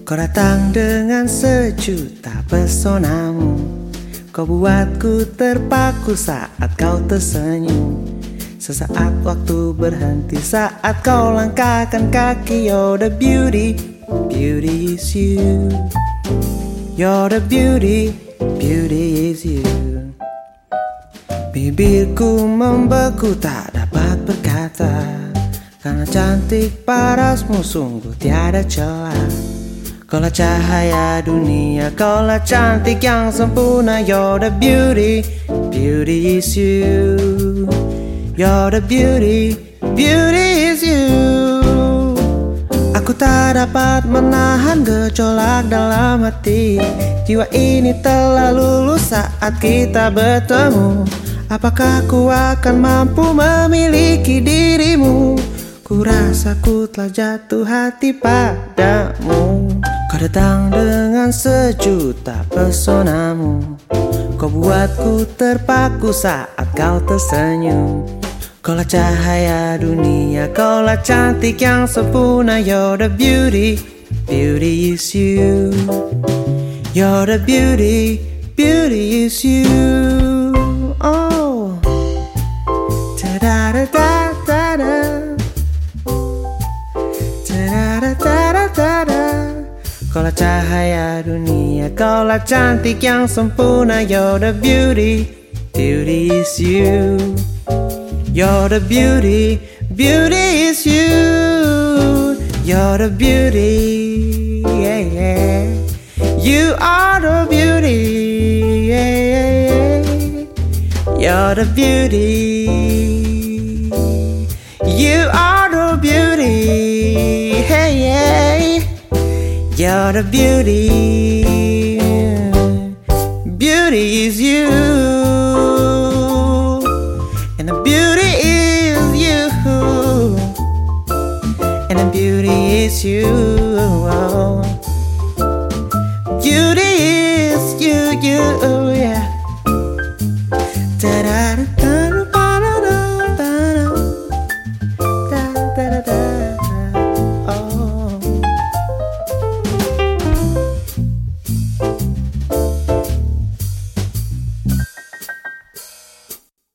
Kau datang dengan sejuta pesonamu, kau buatku terpaku saat kau tersenyum. Sesaat waktu berhenti saat kau langkahkan kaki. You're the beauty, beauty is you. You're the beauty, beauty is you. Bibirku membeku tak dapat berkata, karena cantik parasmu sungguh tiada celah. Kaulah cahaya dunia, kaulah cantik yang sempurna. You're the beauty, beauty is you. You're the beauty, beauty is you. Aku tak dapat menahan gejolak dalam hati. Jiwa ini telah lulus saat kita bertemu. Apakah ku akan mampu memiliki dirimu? Ku rasa ku telah jatuh hati padamu. Kau datang dengan sejuta pesonamu, kau buatku terpaku saat kau tersenyum. Kaulah cahaya dunia, kaulah cantik yang sempurna. You're the beauty, beauty is you. You're the beauty, beauty is you. Oh, ta-da-da-da-da-da, ta-da-da-da-da-da. Kaulah cahaya dunia, kaulah cantik yang sempurna. You're the beauty, beauty is you. You're the beauty, beauty is you. You're the beauty, yeah, yeah. You are the beauty, yeah, yeah, yeah. You're the beauty. You are the beauty, hey, yeah. You're the beauty, beauty is you, and the beauty is you, and the beauty is you, beauty